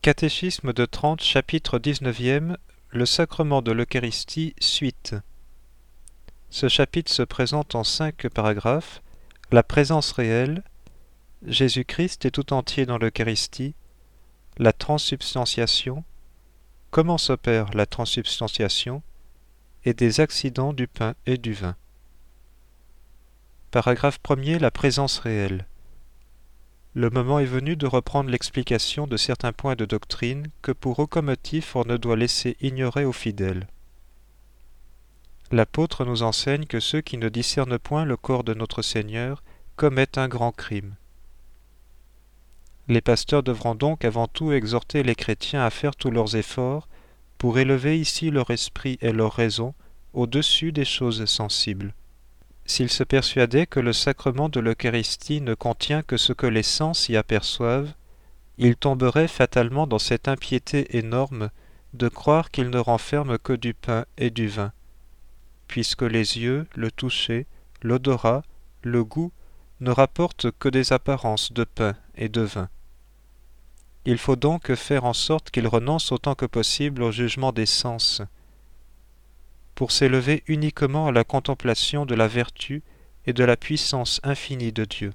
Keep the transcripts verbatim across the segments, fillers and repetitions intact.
Catéchisme de Trente, chapitre dix-neuvième, le sacrement de l'Eucharistie, suite. Ce chapitre se présente en cinq paragraphes: la présence réelle, Jésus-Christ est tout entier dans l'Eucharistie, la transsubstantiation, comment s'opère la transsubstantiation, et des accidents du pain et du vin. Paragraphe premier, la présence réelle. Le moment est venu de reprendre l'explication de certains points de doctrine que pour aucun motif on ne doit laisser ignorer aux fidèles. L'apôtre nous enseigne que ceux qui ne discernent point le corps de notre Seigneur commettent un grand crime. Les pasteurs devront donc avant tout exhorter les chrétiens à faire tous leurs efforts pour élever ici leur esprit et leur raison au-dessus des choses sensibles. S'ils se persuadaient que le sacrement de l'Eucharistie ne contient que ce que les sens y aperçoivent, ils tomberaient fatalement dans cette impiété énorme de croire qu'il ne renferme que du pain et du vin, puisque les yeux, le toucher, l'odorat, le goût ne rapportent que des apparences de pain et de vin. Il faut donc faire en sorte qu'ils renoncent autant que possible au jugement des sens, pour s'élever uniquement à la contemplation de la vertu et de la puissance infinie de Dieu.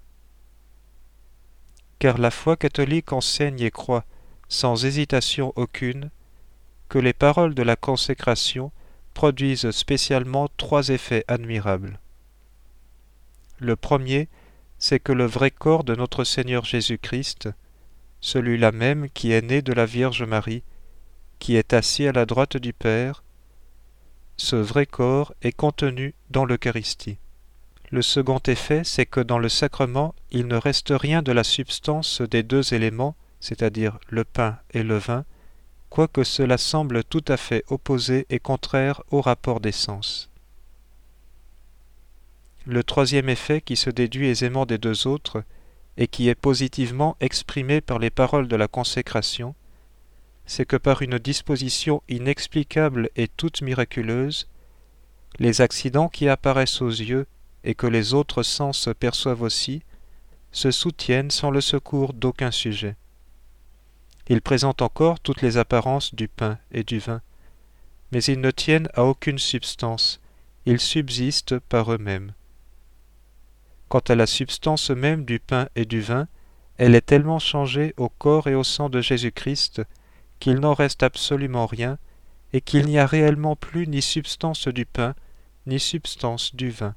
Car la foi catholique enseigne et croit, sans hésitation aucune, que les paroles de la consécration produisent spécialement trois effets admirables. Le premier, c'est que le vrai corps de notre Seigneur Jésus-Christ, celui-là même qui est né de la Vierge Marie, qui est assis à la droite du Père, ce vrai corps est contenu dans l'Eucharistie. Le second effet, c'est que dans le sacrement, il ne reste rien de la substance des deux éléments, c'est-à-dire le pain et le vin, quoique cela semble tout à fait opposé et contraire au rapport des sens. Le troisième effet, qui se déduit aisément des deux autres, et qui est positivement exprimé par les paroles de la consécration, c'est que par une disposition inexplicable et toute miraculeuse, les accidents qui apparaissent aux yeux et que les autres sens perçoivent aussi, se soutiennent sans le secours d'aucun sujet. Ils présentent encore toutes les apparences du pain et du vin, mais ils ne tiennent à aucune substance, ils subsistent par eux-mêmes. Quant à la substance même du pain et du vin, elle est tellement changée au corps et au sang de Jésus-Christ qu'il n'en reste absolument rien, et qu'il n'y a réellement plus ni substance du pain, ni substance du vin.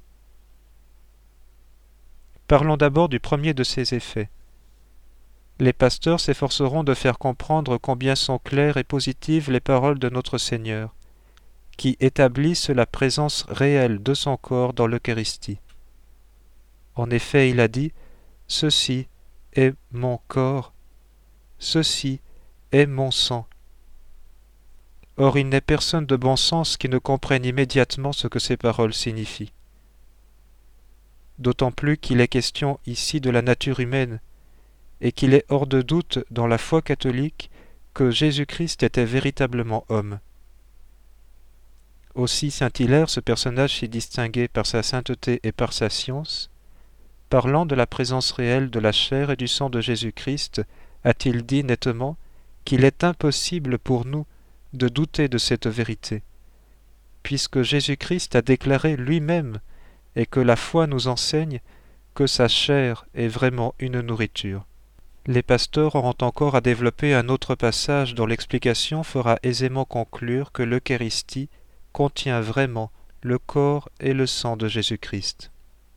Parlons d'abord du premier de ces effets. Les pasteurs s'efforceront de faire comprendre combien sont claires et positives les paroles de notre Seigneur, qui établissent la présence réelle de son corps dans l'Eucharistie. En effet, il a dit « Ceci est mon corps, ceci est mon sang ». Or, il n'est personne de bon sens qui ne comprenne immédiatement ce que ces paroles signifient. D'autant plus qu'il est question ici de la nature humaine, et qu'il est hors de doute dans la foi catholique que Jésus-Christ était véritablement homme. Aussi Saint-Hilaire, ce personnage si distingué par sa sainteté et par sa science, parlant de la présence réelle de la chair et du sang de Jésus-Christ, a-t-il dit nettement qu'il est impossible pour nous de douter de cette vérité, puisque Jésus-Christ a déclaré lui-même et que la foi nous enseigne que sa chair est vraiment une nourriture. Les pasteurs auront encore à développer un autre passage dont l'explication fera aisément conclure que l'Eucharistie contient vraiment le corps et le sang de Jésus-Christ.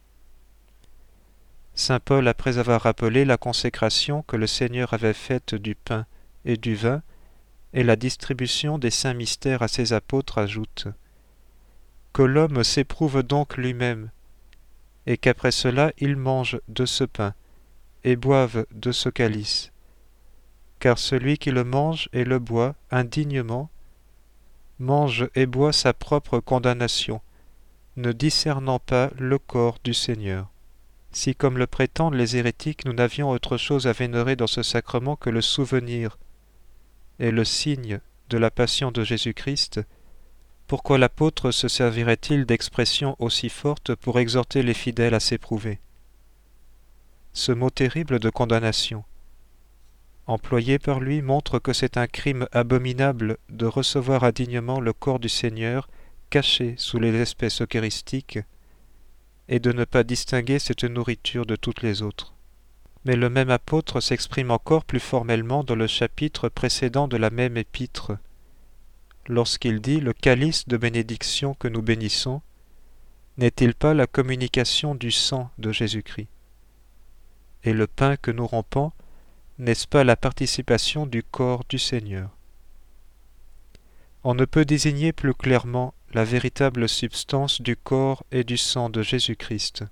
Saint Paul, après avoir rappelé la consécration que le Seigneur avait faite du pain et du vin, et la distribution des saints mystères à ses apôtres, ajoute que l'homme s'éprouve donc lui-même, et qu'après cela il mange de ce pain, et boive de ce calice. Car celui qui le mange et le boit indignement, mange et boit sa propre condamnation, ne discernant pas le corps du Seigneur. Si, comme le prétendent les hérétiques, nous n'avions autre chose à vénérer dans ce sacrement que le souvenir et le signe de la passion de Jésus-Christ, pourquoi l'apôtre se servirait-il d'expressions aussi fortes pour exhorter les fidèles à s'éprouver? Ce mot terrible de condamnation, employé par lui montre que c'est un crime abominable de recevoir indignement le corps du Seigneur caché sous les espèces eucharistiques et de ne pas distinguer cette nourriture de toutes les autres. Mais le même apôtre s'exprime encore plus formellement dans le chapitre précédent de la même épître, lorsqu'il dit « Le calice de bénédiction que nous bénissons, n'est-il pas la communication du sang de Jésus-Christ? Et le pain que nous rompons, n'est-ce pas la participation du corps du Seigneur ?» On ne peut désigner plus clairement la véritable substance du corps et du sang de Jésus-Christ.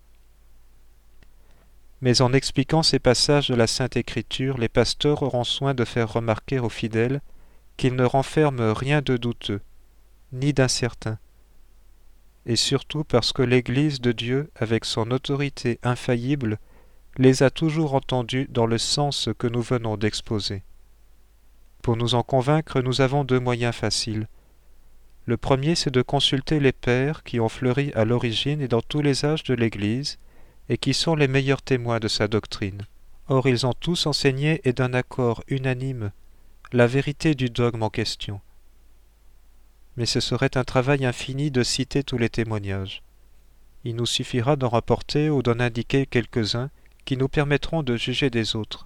Mais en expliquant ces passages de la Sainte Écriture, les pasteurs auront soin de faire remarquer aux fidèles qu'ils ne renferment rien de douteux, ni d'incertain, et surtout parce que l'Église de Dieu, avec son autorité infaillible, les a toujours entendus dans le sens que nous venons d'exposer. Pour nous en convaincre, nous avons deux moyens faciles. Le premier, c'est de consulter les pères qui ont fleuri à l'origine et dans tous les âges de l'Église, et qui sont les meilleurs témoins de sa doctrine. Or, ils ont tous enseigné et d'un accord unanime la vérité du dogme en question. Mais ce serait un travail infini de citer tous les témoignages. Il nous suffira d'en rapporter ou d'en indiquer quelques-uns qui nous permettront de juger des autres.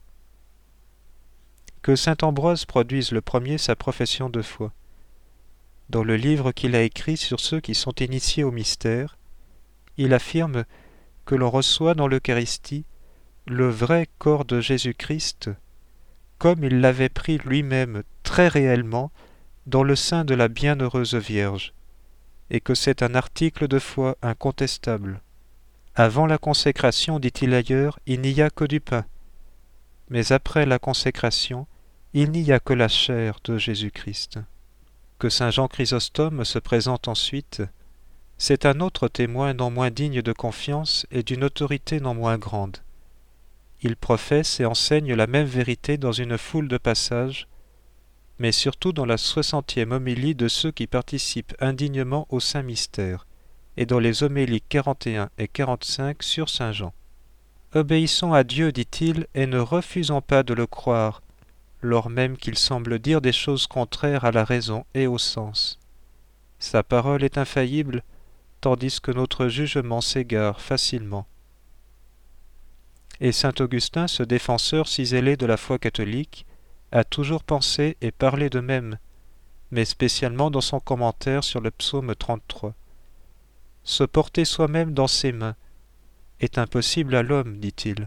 Que saint Ambroise produise le premier sa profession de foi. Dans le livre qu'il a écrit sur ceux qui sont initiés au mystère, il affirme que l'on reçoit dans l'Eucharistie le vrai corps de Jésus-Christ, comme il l'avait pris lui-même très réellement dans le sein de la Bienheureuse Vierge, et que c'est un article de foi incontestable. Avant la consécration, dit-il ailleurs, il n'y a que du pain, mais après la consécration, il n'y a que la chair de Jésus-Christ. Que saint Jean Chrysostome se présente ensuite, c'est un autre témoin non moins digne de confiance et d'une autorité non moins grande. Il professe et enseigne la même vérité dans une foule de passages, mais surtout dans la soixantième homélie de ceux qui participent indignement au Saint Mystère, et dans les homélies quarante et un et quarante-cinq sur saint Jean. Obéissons à Dieu, dit-il, et ne refusons pas de le croire, lors même qu'il semble dire des choses contraires à la raison et au sens. Sa parole est infaillible, tandis que notre jugement s'égare facilement. Et saint Augustin, ce défenseur si zélé de la foi catholique, a toujours pensé et parlé de même, mais spécialement dans son commentaire sur le psaume trente-trois. Se porter soi-même dans ses mains est impossible à l'homme, dit-il.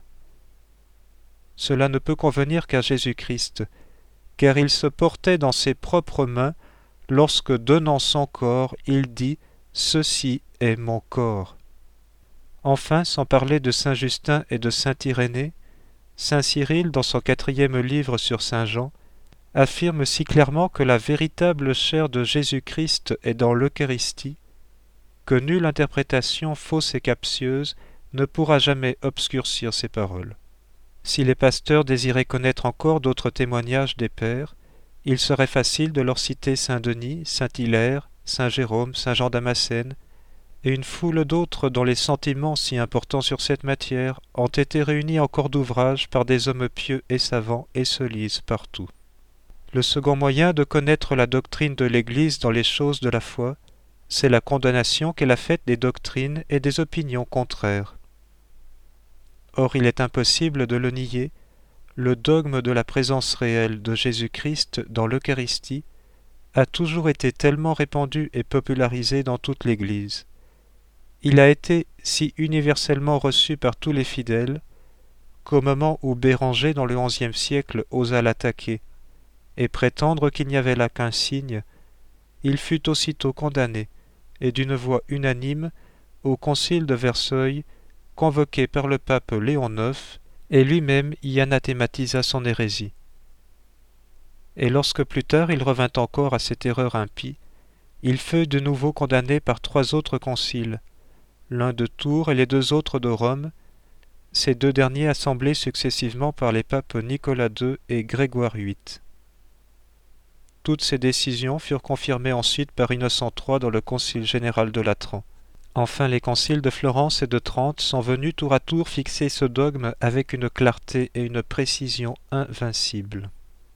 Cela ne peut convenir qu'à Jésus-Christ, car il se portait dans ses propres mains lorsque, donnant son corps, il dit « Ceci est mon corps ». Enfin, sans parler de saint Justin et de saint Irénée, saint Cyril, dans son quatrième livre sur saint Jean, affirme si clairement que la véritable chair de Jésus-Christ est dans l'Eucharistie, que nulle interprétation fausse et captieuse ne pourra jamais obscurcir ces paroles. Si les pasteurs désiraient connaître encore d'autres témoignages des pères, il serait facile de leur citer saint Denis, saint Hilaire, saint Jérôme, saint Jean Damascène, et une foule d'autres dont les sentiments si importants sur cette matière ont été réunis en corps d'ouvrage par des hommes pieux et savants et se lisent partout. Le second moyen de connaître la doctrine de l'Église dans les choses de la foi, c'est la condamnation qu'elle a faite des doctrines et des opinions contraires. Or, il est impossible de le nier, le dogme de la présence réelle de Jésus-Christ dans l'Eucharistie a toujours été tellement répandu et popularisé dans toute l'Église. Il a été si universellement reçu par tous les fidèles qu'au moment où Béranger dans le onzième siècle osa l'attaquer et prétendre qu'il n'y avait là qu'un signe, il fut aussitôt condamné, et d'une voix unanime, au concile de Versailles, convoqué par le pape Léon neuf, et lui-même y anathématisa son hérésie. Et lorsque plus tard il revint encore à cette erreur impie, il fut de nouveau condamné par trois autres conciles, l'un de Tours et les deux autres de Rome, ces deux derniers assemblés successivement par les papes Nicolas deux et Grégoire huit. Toutes ces décisions furent confirmées ensuite par Innocent trois dans le concile général de Latran. Enfin, les conciles de Florence et de Trente sont venus tour à tour fixer ce dogme avec une clarté et une précision invincibles.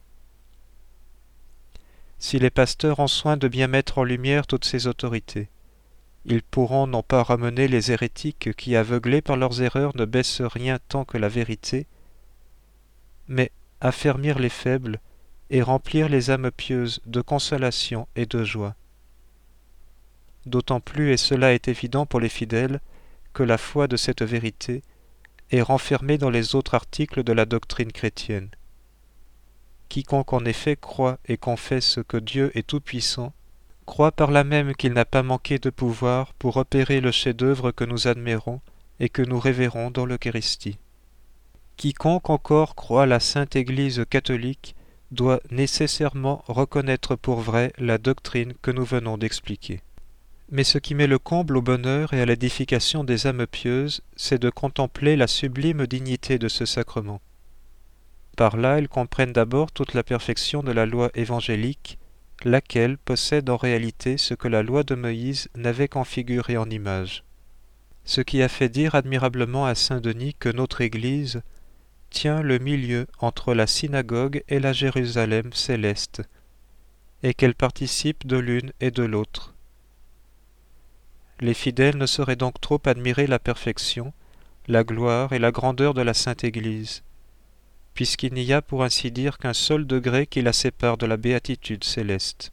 Si les pasteurs ont soin de bien mettre en lumière toutes ces autorités, ils pourront non pas ramener les hérétiques qui, aveuglés par leurs erreurs, ne baissent rien tant que la vérité, mais affermir les faibles et remplir les âmes pieuses de consolation et de joie. D'autant plus, et cela est évident pour les fidèles, que la foi de cette vérité est renfermée dans les autres articles de la doctrine chrétienne. Quiconque en effet croit et confesse que Dieu est tout-puissant, croit par là même qu'il n'a pas manqué de pouvoir pour opérer le chef-d'œuvre que nous admirons et que nous révérons dans l'Eucharistie. Quiconque encore croit la Sainte Église catholique doit nécessairement reconnaître pour vrai la doctrine que nous venons d'expliquer. Mais ce qui met le comble au bonheur et à l'édification des âmes pieuses, c'est de contempler la sublime dignité de ce sacrement. Par là, elles comprennent d'abord toute la perfection de la loi évangélique, laquelle possède en réalité ce que la loi de Moïse n'avait qu'en figure et en image. Ce qui a fait dire admirablement à saint Denis que notre Église tient le milieu entre la synagogue et la Jérusalem céleste, et qu'elle participe de l'une et de l'autre. Les fidèles ne sauraient donc trop admirer la perfection, la gloire et la grandeur de la Sainte Église, puisqu'il n'y a pour ainsi dire qu'un seul degré qui la sépare de la béatitude céleste.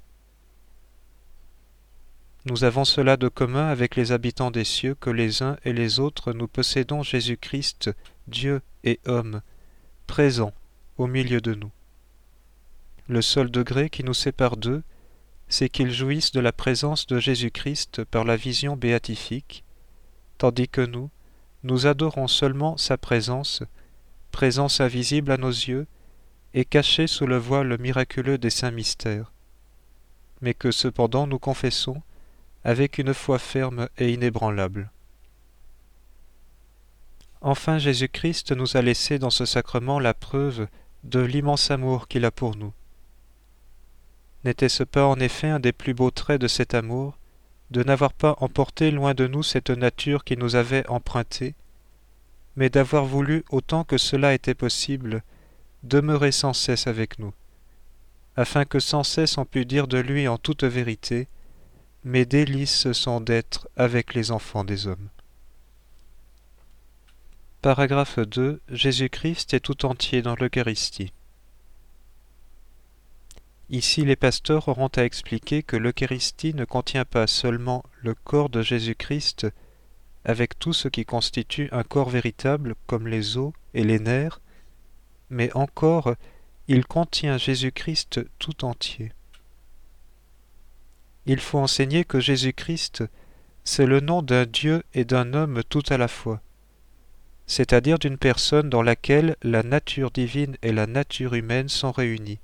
Nous avons cela de commun avec les habitants des cieux que les uns et les autres nous possédons Jésus-Christ, Dieu et homme, présent au milieu de nous. Le seul degré qui nous sépare d'eux, c'est qu'ils jouissent de la présence de Jésus-Christ par la vision béatifique, tandis que nous, nous adorons seulement sa présence, présence invisible à nos yeux et cachée sous le voile miraculeux des saints mystères, mais que cependant nous confessons avec une foi ferme et inébranlable. Enfin, Jésus-Christ nous a laissé dans ce sacrement la preuve de l'immense amour qu'il a pour nous. N'était-ce pas en effet un des plus beaux traits de cet amour, de n'avoir pas emporté loin de nous cette nature qui nous avait emprunté, mais d'avoir voulu, autant que cela était possible, demeurer sans cesse avec nous, afin que sans cesse on pût dire de lui en toute vérité, « Mes délices sont d'être avec les enfants des hommes ». Paragraphe deux. Jésus-Christ est tout entier dans l'Eucharistie. Ici, les pasteurs auront à expliquer que l'Eucharistie ne contient pas seulement le corps de Jésus-Christ, avec tout ce qui constitue un corps véritable comme les os et les nerfs, mais encore il contient Jésus-Christ tout entier. Il faut enseigner que Jésus-Christ, c'est le nom d'un Dieu et d'un homme tout à la fois, c'est-à-dire d'une personne dans laquelle la nature divine et la nature humaine sont réunies.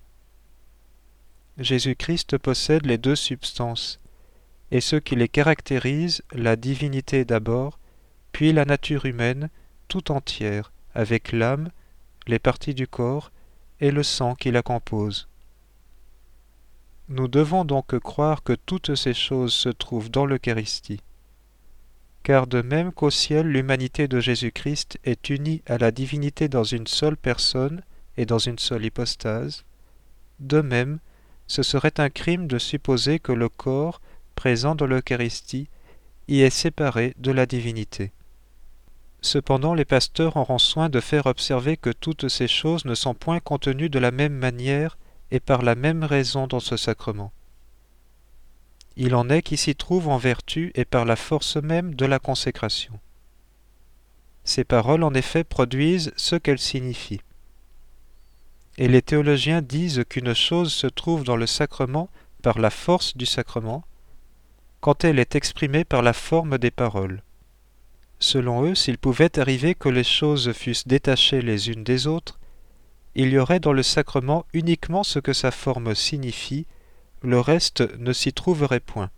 Jésus-Christ possède les deux substances, et ce qui les caractérise, la divinité d'abord, puis la nature humaine tout entière, avec l'âme, les parties du corps et le sang qui la compose. Nous devons donc croire que toutes ces choses se trouvent dans l'Eucharistie, car de même qu'au ciel l'humanité de Jésus-Christ est unie à la divinité dans une seule personne et dans une seule hypostase, de même ce serait un crime de supposer que le corps, présent dans l'Eucharistie, y est séparé de la divinité. Cependant, les pasteurs auront soin de faire observer que toutes ces choses ne sont point contenues de la même manière et par la même raison dans ce sacrement. Il en est qui s'y trouvent en vertu et par la force même de la consécration. Ces paroles, en effet, produisent ce qu'elles signifient. Et les théologiens disent qu'une chose se trouve dans le sacrement par la force du sacrement, quand elle est exprimée par la forme des paroles. Selon eux, s'il pouvait arriver que les choses fussent détachées les unes des autres, il y aurait dans le sacrement uniquement ce que sa forme signifie, le reste ne s'y trouverait point.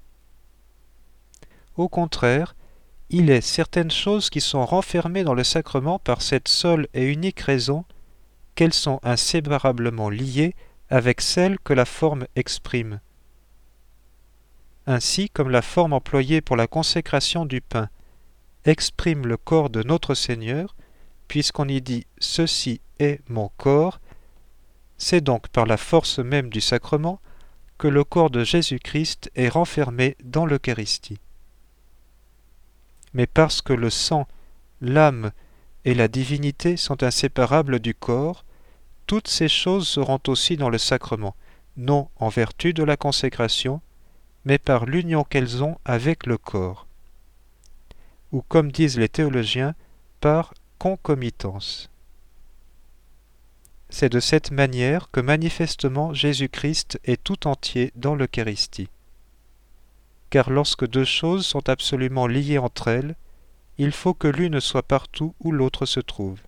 Au contraire, il est certaines choses qui sont renfermées dans le sacrement par cette seule et unique raison qu'elles sont inséparablement liées avec celles que la forme exprime. Ainsi, comme la forme employée pour la consécration du pain exprime le corps de notre Seigneur, puisqu'on y dit « Ceci est mon corps », c'est donc par la force même du sacrement que le corps de Jésus-Christ est renfermé dans l'Eucharistie. Mais parce que le sang, l'âme et la divinité sont inséparables du corps, toutes ces choses seront aussi dans le sacrement, non en vertu de la consécration, mais par l'union qu'elles ont avec le corps, ou comme disent les théologiens, par concomitance. C'est de cette manière que manifestement Jésus-Christ est tout entier dans l'Eucharistie. Car lorsque deux choses sont absolument liées entre elles, il faut que l'une soit partout où l'autre se trouve.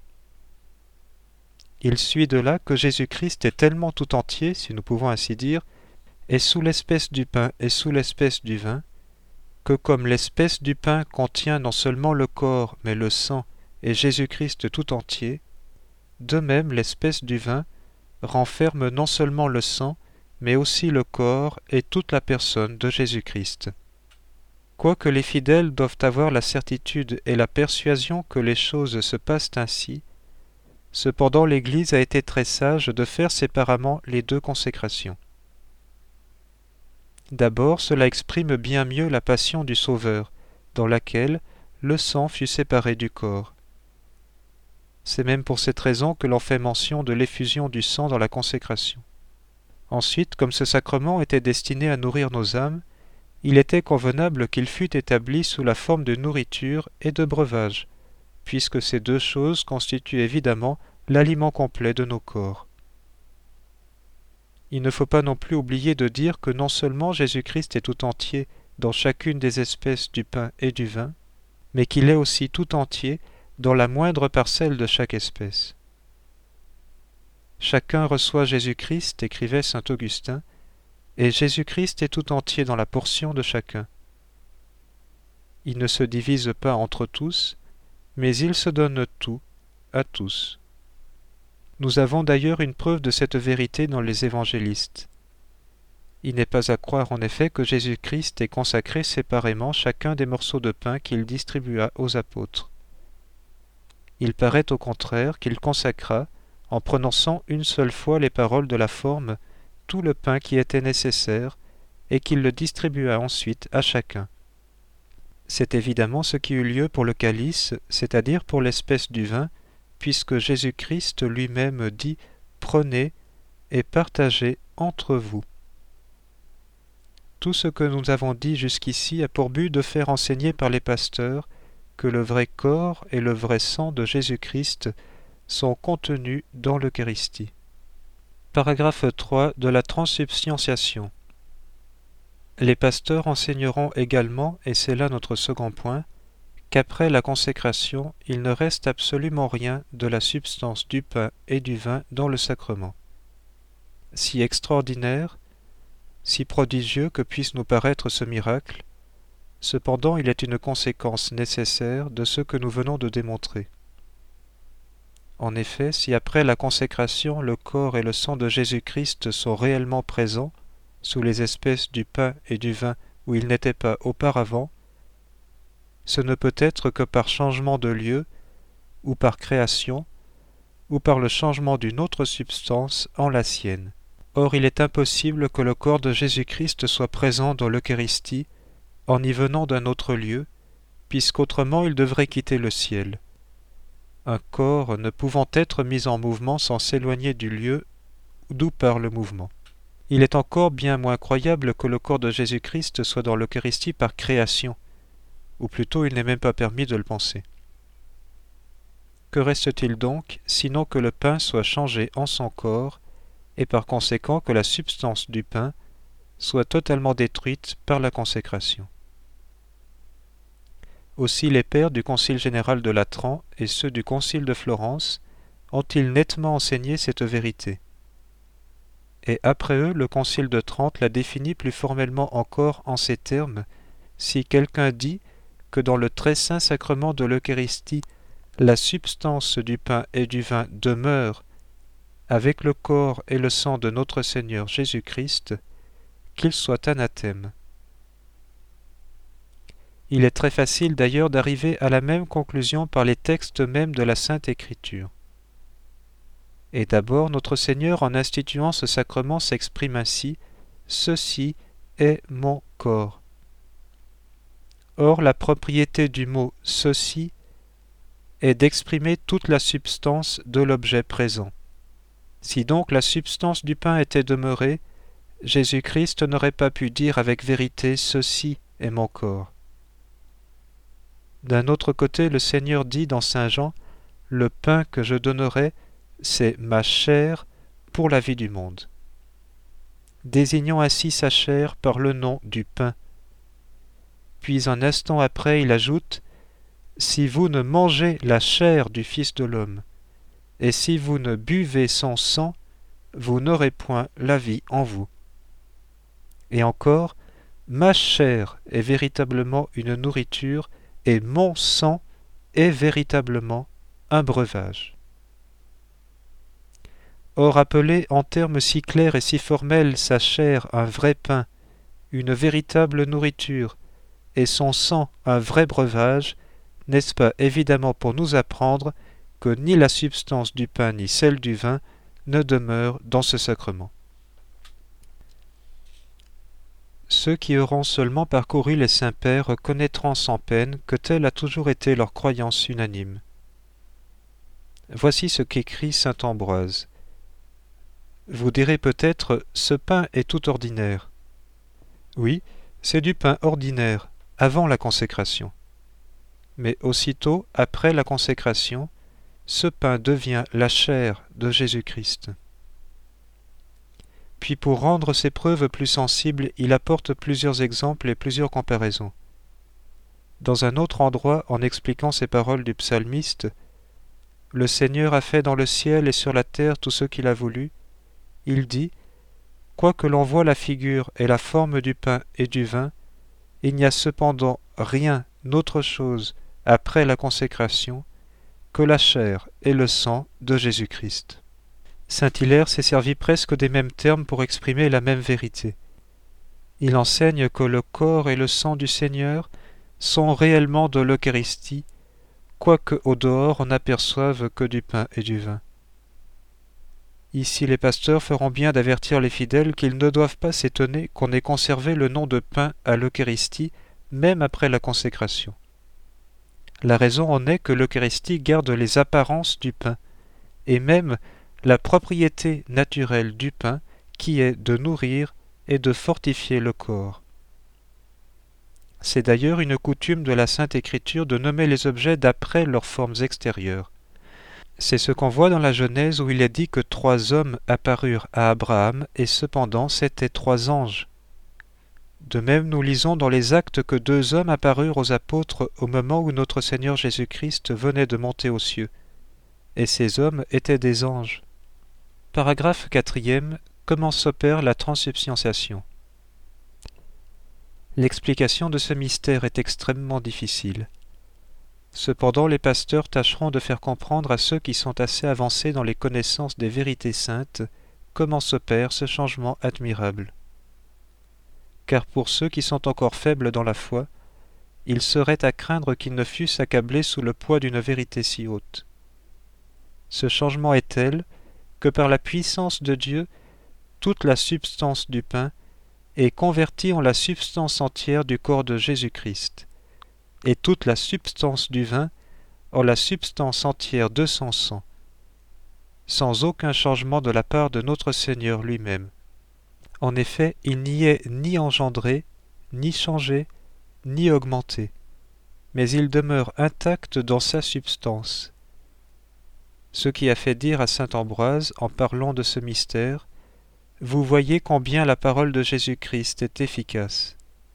Il suit de là que Jésus-Christ est tellement tout entier, si nous pouvons ainsi dire, et sous l'espèce du pain et sous l'espèce du vin, que comme l'espèce du pain contient non seulement le corps, mais le sang et Jésus-Christ tout entier, de même l'espèce du vin renferme non seulement le sang, mais aussi le corps et toute la personne de Jésus-Christ. Quoique les fidèles doivent avoir la certitude et la persuasion que les choses se passent ainsi, cependant l'Église a été très sage de faire séparément les deux consécrations. D'abord, cela exprime bien mieux la passion du Sauveur, dans laquelle le sang fut séparé du corps. C'est même pour cette raison que l'on fait mention de l'effusion du sang dans la consécration. Ensuite, comme ce sacrement était destiné à nourrir nos âmes, il était convenable qu'il fût établi sous la forme de nourriture et de breuvage, puisque ces deux choses constituent évidemment l'aliment complet de nos corps. Il ne faut pas non plus oublier de dire que non seulement Jésus-Christ est tout entier dans chacune des espèces du pain et du vin, mais qu'il est aussi tout entier dans la moindre parcelle de chaque espèce. Chacun reçoit Jésus-Christ, écrivait saint Augustin, et Jésus-Christ est tout entier dans la portion de chacun. Il ne se divise pas entre tous, mais il se donne tout à tous. Nous avons d'ailleurs une preuve de cette vérité dans les évangélistes. Il n'est pas à croire en effet que Jésus-Christ ait consacré séparément chacun des morceaux de pain qu'il distribua aux apôtres. Il paraît au contraire qu'il consacra, en prononçant une seule fois les paroles de la forme, tout le pain qui était nécessaire, et qu'il le distribua ensuite à chacun. C'est évidemment ce qui eut lieu pour le calice, c'est-à-dire pour l'espèce du vin, puisque Jésus-Christ lui-même dit « Prenez et partagez entre vous ». Tout ce que nous avons dit jusqu'ici a pour but de faire enseigner par les pasteurs que le vrai corps et le vrai sang de Jésus-Christ sont contenus dans l'Eucharistie. Paragraphe trois de la transsubstantiation. Les pasteurs enseigneront également, et c'est là notre second point, qu'après la consécration, il ne reste absolument rien de la substance du pain et du vin dans le sacrement. Si extraordinaire, si prodigieux que puisse nous paraître ce miracle, cependant il est une conséquence nécessaire de ce que nous venons de démontrer. En effet, si après la consécration le corps et le sang de Jésus-Christ sont réellement présents, sous les espèces du pain et du vin où ils n'étaient pas auparavant, ce ne peut être que par changement de lieu, ou par création, ou par le changement d'une autre substance en la sienne. Or il est impossible que le corps de Jésus-Christ soit présent dans l'Eucharistie en y venant d'un autre lieu, puisqu'autrement il devrait quitter le ciel. Un corps ne pouvant être mis en mouvement sans s'éloigner du lieu d'où part le mouvement. Il est encore bien moins croyable que le corps de Jésus-Christ soit dans l'Eucharistie par création, ou plutôt il n'est même pas permis de le penser. Que reste-t-il donc, sinon que le pain soit changé en son corps, et par conséquent que la substance du pain soit totalement détruite par la consécration. Aussi les pères du Concile général de Latran et ceux du Concile de Florence ont-ils nettement enseigné cette vérité. Et après eux, le Concile de Trente la définit plus formellement encore en ces termes, si quelqu'un dit que dans le très saint sacrement de l'Eucharistie, la substance du pain et du vin demeure avec le corps et le sang de notre Seigneur Jésus-Christ, qu'il soit anathème. Il est très facile d'ailleurs d'arriver à la même conclusion par les textes mêmes de la Sainte Écriture. Et d'abord, notre Seigneur, en instituant ce sacrement, s'exprime ainsi : « Ceci est mon corps ». Or, la propriété du mot « ceci » est d'exprimer toute la substance de l'objet présent. Si donc la substance du pain était demeurée, Jésus-Christ n'aurait pas pu dire avec vérité « Ceci est mon corps ». D'un autre côté, le Seigneur dit dans Saint Jean : « Le pain que je donnerai, c'est ma chair pour la vie du monde », désignant ainsi sa chair par le nom du pain. Puis un instant après, il ajoute : « Si vous ne mangez la chair du Fils de l'homme, et si vous ne buvez son sang, vous n'aurez point la vie en vous. » Et encore : « Ma chair est véritablement une nourriture, et mon sang est véritablement un breuvage. » Or, appeler en termes si clairs et si formels sa chair un vrai pain, une véritable nourriture, et son sang un vrai breuvage, n'est-ce pas évidemment pour nous apprendre que ni la substance du pain ni celle du vin ne demeurent dans ce sacrement. Ceux qui auront seulement parcouru les saints pères reconnaîtront sans peine que telle a toujours été leur croyance unanime. Voici ce qu'écrit saint Ambroise. Vous direz peut-être, ce pain est tout ordinaire. Oui, c'est du pain ordinaire, avant la consécration. Mais aussitôt, après la consécration, ce pain devient la chair de Jésus-Christ. Puis pour rendre ces preuves plus sensibles, il apporte plusieurs exemples et plusieurs comparaisons. Dans un autre endroit, en expliquant ces paroles du psalmiste, « Le Seigneur a fait dans le ciel et sur la terre tout ce qu'il a voulu », il dit : « Quoique l'on voie la figure et la forme du pain et du vin, il n'y a cependant rien autre chose après la consécration que la chair et le sang de Jésus-Christ. » Saint Hilaire s'est servi presque des mêmes termes pour exprimer la même vérité. Il enseigne que le corps et le sang du Seigneur sont réellement de l'Eucharistie, quoique au dehors on n'aperçoive que du pain et du vin. Ici les pasteurs feront bien d'avertir les fidèles qu'ils ne doivent pas s'étonner qu'on ait conservé le nom de pain à l'Eucharistie même après la consécration. La raison en est que l'Eucharistie garde les apparences du pain, et même la propriété naturelle du pain qui est de nourrir et de fortifier le corps. C'est d'ailleurs une coutume de la Sainte Écriture de nommer les objets d'après leurs formes extérieures. C'est ce qu'on voit dans la Genèse où il est dit que trois hommes apparurent à Abraham et cependant c'étaient trois anges. De même, nous lisons dans les Actes que deux hommes apparurent aux apôtres au moment où notre Seigneur Jésus-Christ venait de monter aux cieux, et ces hommes étaient des anges. Paragraphe quatrième. Comment s'opère la transsubstantiation ? L'explication de ce mystère est extrêmement difficile. Cependant, les pasteurs tâcheront de faire comprendre à ceux qui sont assez avancés dans les connaissances des vérités saintes comment s'opère ce changement admirable. Car pour ceux qui sont encore faibles dans la foi, il serait à craindre qu'ils ne fussent accablés sous le poids d'une vérité si haute. Ce changement est tel que par la puissance de Dieu, toute la substance du pain est convertie en la substance entière du corps de Jésus-Christ, et toute la substance du vin en la substance entière de son sang, sans aucun changement de la part de notre Seigneur lui-même. En effet, il n'y est ni engendré, ni changé, ni augmenté, mais il demeure intact dans sa substance. Ce qui a fait dire à saint Ambroise, en parlant de ce mystère, « Vous voyez combien la parole de Jésus-Christ est efficace.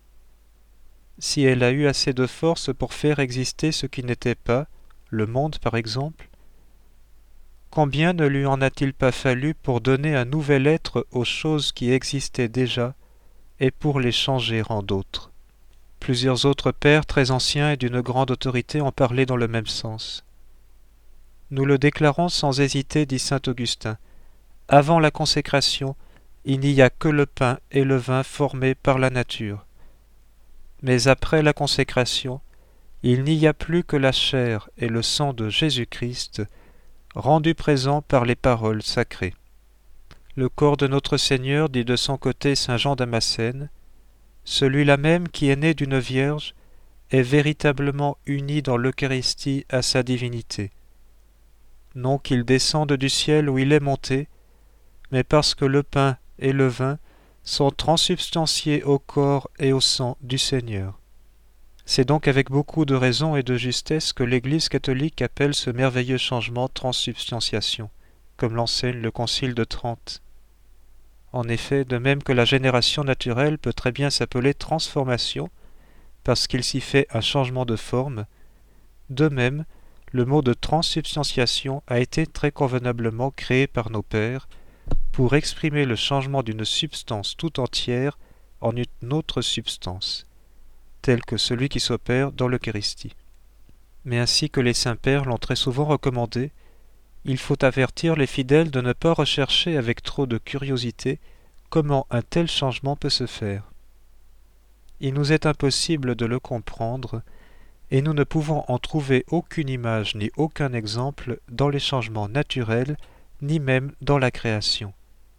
Si elle a eu assez de force pour faire exister ce qui n'était pas, le monde par exemple, combien ne lui en a-t-il pas fallu pour donner un nouvel être aux choses qui existaient déjà et pour les changer en d'autres ?» Plusieurs autres pères très anciens et d'une grande autorité ont parlé dans le même sens. Nous le déclarons sans hésiter, dit saint Augustin. Avant la consécration, il n'y a que le pain et le vin formés par la nature. Mais après la consécration, il n'y a plus que la chair et le sang de Jésus-Christ, rendus présents par les paroles sacrées. Le corps de notre Seigneur, dit de son côté saint Jean Damascène, celui-là même qui est né d'une vierge, est véritablement uni dans l'Eucharistie à sa divinité. Non qu'il descende du ciel où il est monté, mais parce que le pain et le vin sont transubstantiés au corps et au sang du Seigneur. C'est donc avec beaucoup de raison et de justesse que l'Église catholique appelle ce merveilleux changement transsubstantiation, comme l'enseigne le Concile de Trente. En effet, de même que la génération naturelle peut très bien s'appeler transformation, parce qu'il s'y fait un changement de forme, de même, le mot de transsubstantiation a été très convenablement créé par nos pères pour exprimer le changement d'une substance tout entière en une autre substance, tel que celui qui s'opère dans l'Eucharistie. Mais ainsi que les saints-pères l'ont très souvent recommandé, il faut avertir les fidèles de ne pas rechercher avec trop de curiosité comment un tel changement peut se faire. Il nous est impossible de le comprendre, et nous ne pouvons en trouver aucune image ni aucun exemple dans les changements naturels, ni même dans la création.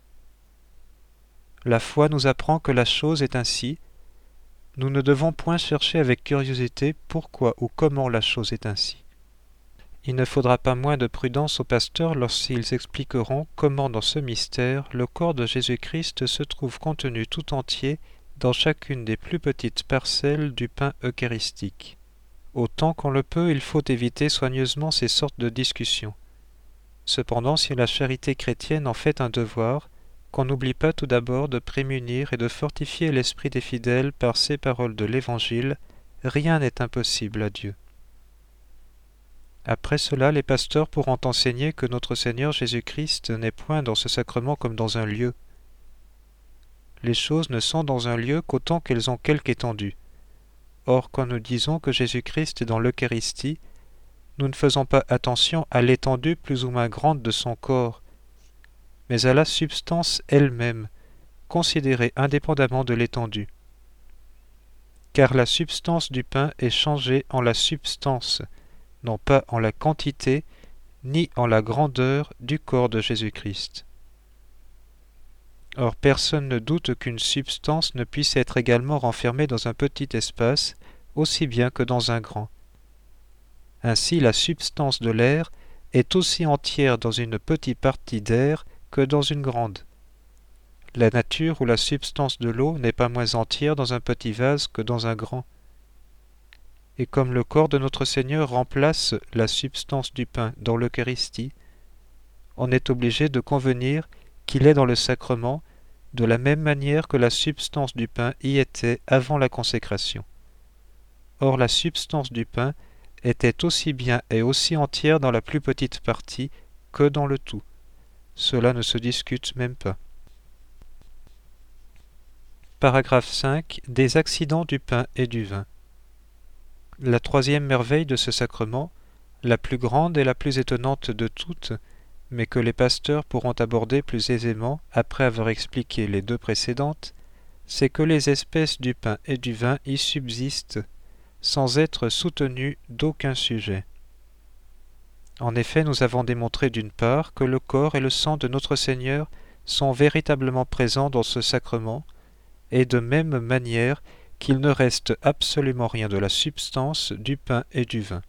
La foi nous apprend que la chose est ainsi. Nous ne devons point chercher avec curiosité pourquoi ou comment la chose est ainsi. Il ne faudra pas moins de prudence aux pasteurs lorsqu'ils expliqueront comment dans ce mystère le corps de Jésus-Christ se trouve contenu tout entier dans chacune des plus petites parcelles du pain eucharistique. Autant qu'on le peut, il faut éviter soigneusement ces sortes de discussions. Cependant, si la charité chrétienne en fait un devoir, qu'on n'oublie pas tout d'abord de prémunir et de fortifier l'esprit des fidèles par ces paroles de l'Évangile, rien n'est impossible à Dieu. Après cela, les pasteurs pourront enseigner que notre Seigneur Jésus-Christ n'est point dans ce sacrement comme dans un lieu. Les choses ne sont dans un lieu qu'autant qu'elles ont quelque étendue. Or, quand nous disons que Jésus-Christ est dans l'Eucharistie, nous ne faisons pas attention à l'étendue plus ou moins grande de son corps, mais à la substance elle-même, considérée indépendamment de l'étendue. Car la substance du pain est changée en la substance, non pas en la quantité, ni en la grandeur du corps de Jésus-Christ. Or personne ne doute qu'une substance ne puisse être également renfermée dans un petit espace, aussi bien que dans un grand. Ainsi la substance de l'air est aussi entière dans une petite partie d'air que dans une grande. La nature ou la substance de l'eau n'est pas moins entière dans un petit vase que dans un grand. Et comme le corps de notre Seigneur remplace la substance du pain dans l'Eucharistie, on est obligé de convenir qu'il est dans le sacrement de la même manière que la substance du pain y était avant la consécration. Or la substance du pain était aussi bien et aussi entière dans la plus petite partie que dans le tout. Cela ne se discute même pas. Paragraphe cinq. Des accidents du pain et du vin. La troisième merveille de ce sacrement, la plus grande et la plus étonnante de toutes, mais que les pasteurs pourront aborder plus aisément après avoir expliqué les deux précédentes, c'est que les espèces du pain et du vin y subsistent, sans être soutenues d'aucun sujet. En effet, nous avons démontré d'une part que le corps et le sang de notre Seigneur sont véritablement présents dans ce sacrement, et de même manière qu'il ne reste absolument rien de la substance du pain et du vin.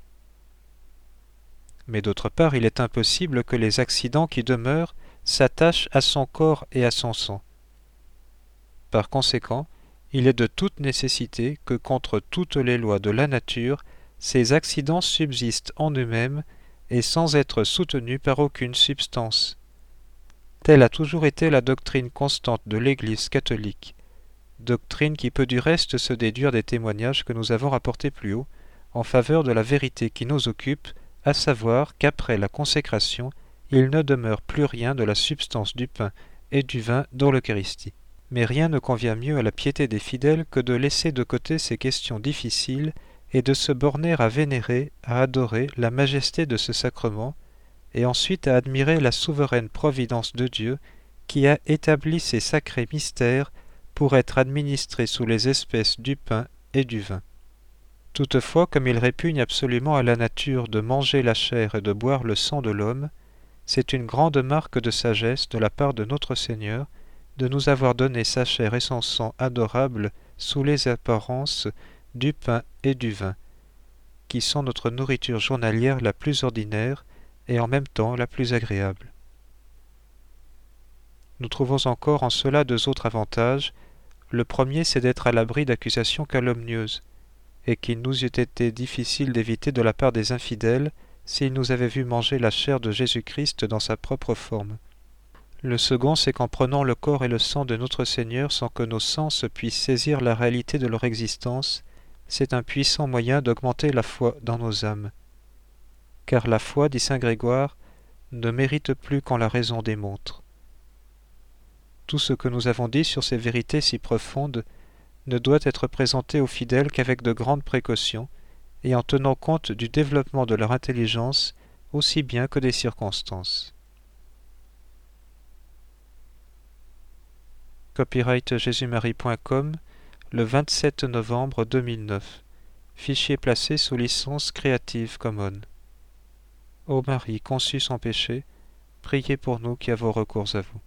Mais d'autre part, il est impossible que les accidents qui demeurent s'attachent à son corps et à son sang. Par conséquent, il est de toute nécessité que contre toutes les lois de la nature, ces accidents subsistent en eux-mêmes et sans être soutenus par aucune substance. Telle a toujours été la doctrine constante de l'Église catholique, doctrine qui peut du reste se déduire des témoignages que nous avons rapportés plus haut en faveur de la vérité qui nous occupe, à savoir qu'après la consécration, il ne demeure plus rien de la substance du pain et du vin dans l'Eucharistie. Mais rien ne convient mieux à la piété des fidèles que de laisser de côté ces questions difficiles et de se borner à vénérer, à adorer la majesté de ce sacrement, et ensuite à admirer la souveraine providence de Dieu qui a établi ces sacrés mystères pour être administrés sous les espèces du pain et du vin. Toutefois, comme il répugne absolument à la nature de manger la chair et de boire le sang de l'homme, c'est une grande marque de sagesse de la part de notre Seigneur de nous avoir donné sa chair et son sang adorables sous les apparences du pain et du vin, qui sont notre nourriture journalière la plus ordinaire et en même temps la plus agréable. Nous trouvons encore en cela deux autres avantages. Le premier, c'est d'être à l'abri d'accusations calomnieuses, et qu'il nous eût été difficile d'éviter de la part des infidèles s'ils nous avaient vu manger la chair de Jésus-Christ dans sa propre forme. Le second, c'est qu'en prenant le corps et le sang de notre Seigneur sans que nos sens puissent saisir la réalité de leur existence, c'est un puissant moyen d'augmenter la foi dans nos âmes. Car la foi, dit saint Grégoire, ne mérite plus quand la raison démontre. Tout ce que nous avons dit sur ces vérités si profondes ne doit être présenté aux fidèles qu'avec de grandes précautions et en tenant compte du développement de leur intelligence aussi bien que des circonstances. Copyright jésus-marie point com, le vingt-sept novembre deux mille neuf. Fichier placé sous licence Creative Commons. Ô Marie, conçue sans péché, priez pour nous qui avons recours à vous.